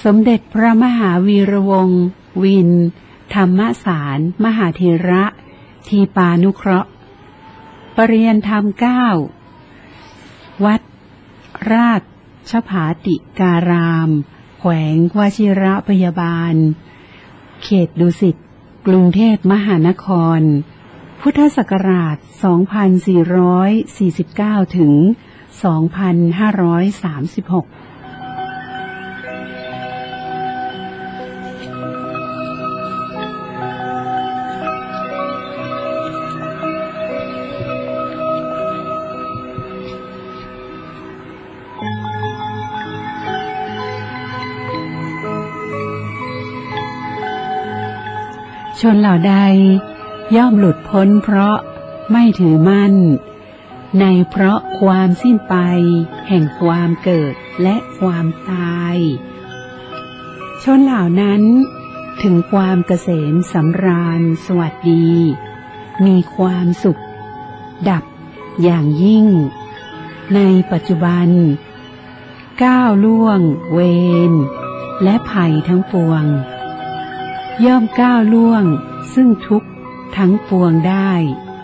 สมเด็จพระมหาวีระวงศ์วินธรรมสารมหาเถระทีปานุเคราะห์ปริยันธรรม9วัดราชภาติการามแขวงวชิระพยาบาลเขตดุสิตกรุงเทพมหานครพุทธศักราช2449ถึง2536ชนเหล่าใดย่อมหลุดพ้นเพราะไม่ถือมั่นในเพราะความสิ้นไปแห่งความเกิดและความตายชนเหล่านั้นถึงความเกษมสำราญสวัสดีมีความสุขดับอย่างยิ่งในปัจจุบันก้าวล่วงเวรและภัยทั้งปวงย่อมก้าวล่วงซึ่งทุกข์ทั้งปวงได้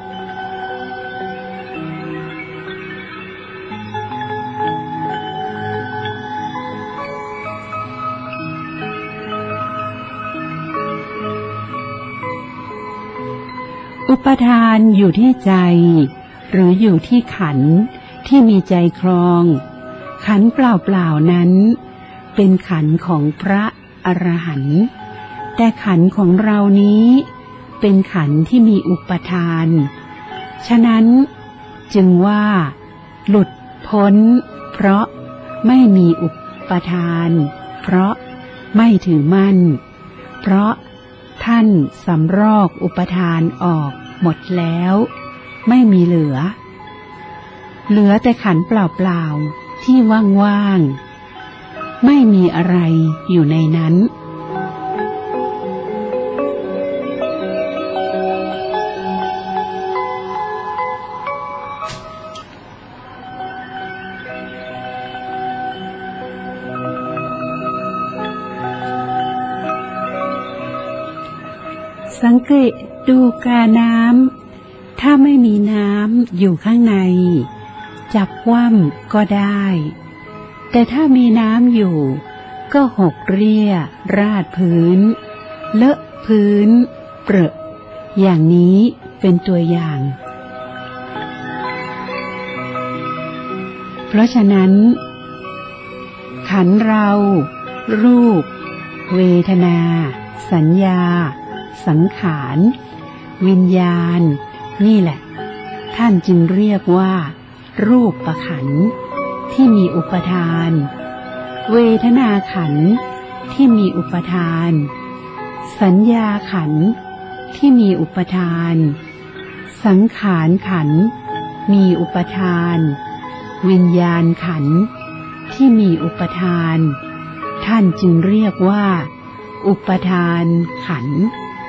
อุปทานอยู่ที่ใจหรืออยู่ที่ขันธ์ที่มีใจครองขันธ์เปล่าๆนั้นเป็นขันธ์ของพระอรหันต์แต่ขันธ์ของเรานี้เป็นขันธ์ที่มีอุปทานฉะนั้นจึงว่าหลุดพ้นเพราะไม่มีอุปทานเพราะไม่ถือมั่นเพราะท่านสำรอกอุปทานออกหมดแล้วไม่มีเหลือแต่ขันธ์เปล่าๆที่ว่างๆไม่มีอะไรอยู่ในนั้นสังเกตดูกาน้ำถ้าไม่มีน้ำอยู่ข้างในจับคว่ำก็ได้แต่ถ้ามีน้ำอยู่ก็หกเรี่ยราดพื้นเลอะพื้นเปรอะอย่างนี้เป็นตัวอย่างเพราะฉะนั้นขันธ์เรารูปเวทนาสัญญาสังขารวิญญาณนี่แหละท่านจึงเรียกว่ารูปขันธ์ที่มีอุปทานเวทนาขันธ์ที่มีอุปทานสัญญาขันธ์ที่มีอุปทานสังขารขันธ์มีอุปทานวิญญาณขันธ์ที่มีอุปทานท่านจึงเรียกว่าอุปทานขันธ์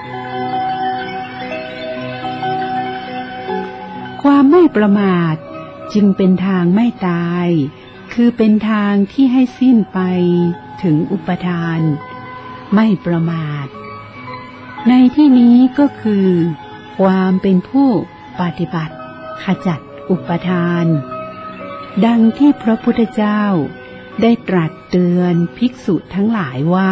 ความไม่ประมาทจึงเป็นทางไม่ตายคือเป็นทางที่ให้สิ้นไปถึงอุปทานไม่ประมาทในที่นี้ก็คือความเป็นผู้ปฏิบัติขจัดอุปทานดังที่พระพุทธเจ้าได้ตรัสเตือนภิกษุทั้งหลายว่า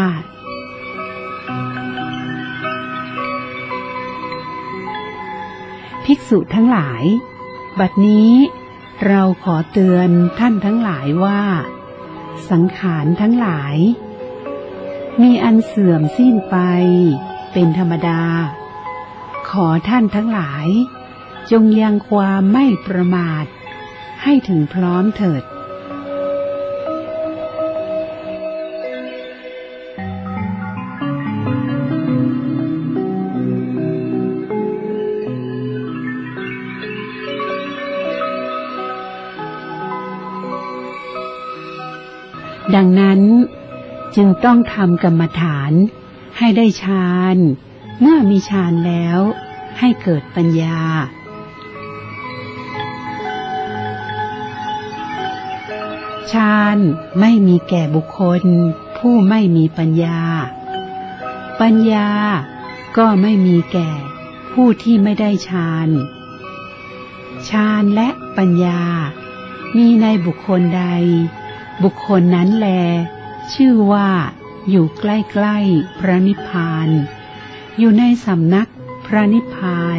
ภิกษุทั้งหลายบัดนี้เราขอเตือนท่านทั้งหลายว่าสังขารทั้งหลายมีอันเสื่อมสิ้นไปเป็นธรรมดาขอท่านทั้งหลายจงยังความไม่ประมาทให้ถึงพร้อมเถิดดังนั้นจึงต้องทำกรรมฐานให้ได้ฌานเมื่อมีฌานแล้วให้เกิดปัญญาฌานไม่มีแก่บุคคลผู้ไม่มีปัญญาปัญญาก็ไม่มีแก่ผู้ที่ไม่ได้ฌานฌานและปัญญามีในบุคคลใดบุคคลนั้นแลชื่อว่าอยู่ใกล้ๆพระนิพพานอยู่ในสำนักพระนิพพาน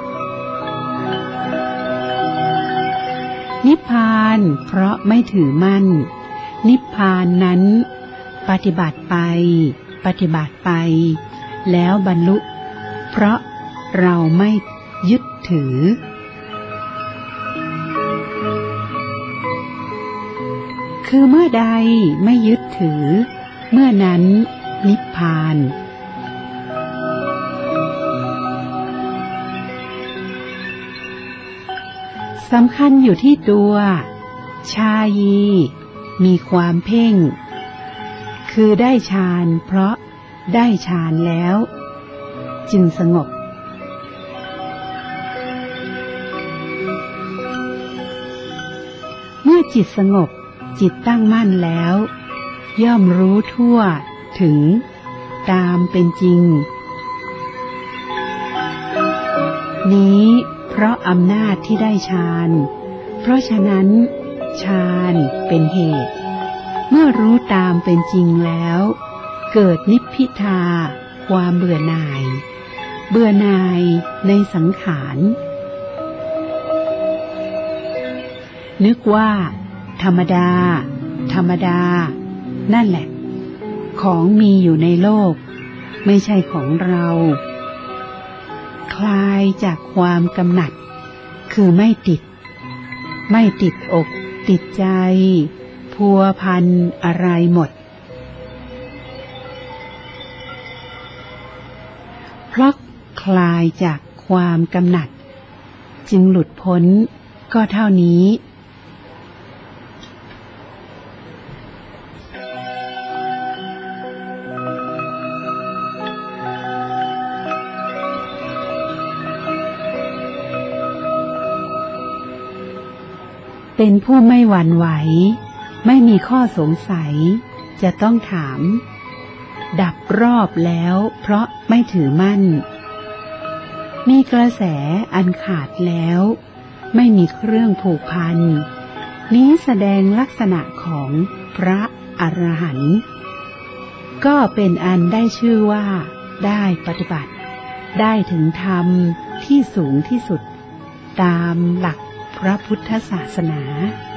นิพพานเพราะไม่ถือมั่นนิพพานนั้นปฏิบัติไปแล้วบรรลุเพราะเราไม่ยึดถือคือเมื่อใดไม่ยึดถือเมื่อนั้นนิพพานสำคัญอยู่ที่ตัวชายีมีความเพ่งคือได้ฌานเพราะได้ฌานแล้วจึงสงบเมื่อจิตสงบจิตตั้งมั่นแล้วย่อมรู้ทั่วถึงตามเป็นจริงนี้เพราะอำนาจที่ได้ฌานเพราะฉะนั้นฌานเป็นเหตุเมื่อรู้ตามเป็นจริงแล้วเกิดนิพพิทาความเบื่อหน่ายในสังขารนึกว่าธรรมดานั่นแหละของมีอยู่ในโลกไม่ใช่ของเราคลายจากความกำหนัดคือไม่ติดอกติดใจพัวพันอะไรหมดเพราะคลายจากความกำหนัดจึงหลุดพ้นก็เท่านี้เป็นผู้ไม่หวั่นไหวไม่มีข้อสงสัยจะต้องถามดับรอบแล้วเพราะไม่ถือมั่นมีกระแสอันขาดแล้วไม่มีเครื่องผูกพันนี้แสดงลักษณะของพระอรหันต์ก็เป็นอันได้ชื่อว่าได้ปฏิบัติได้ถึงธรรมที่สูงที่สุดตามหลักพระพุทธศาสนา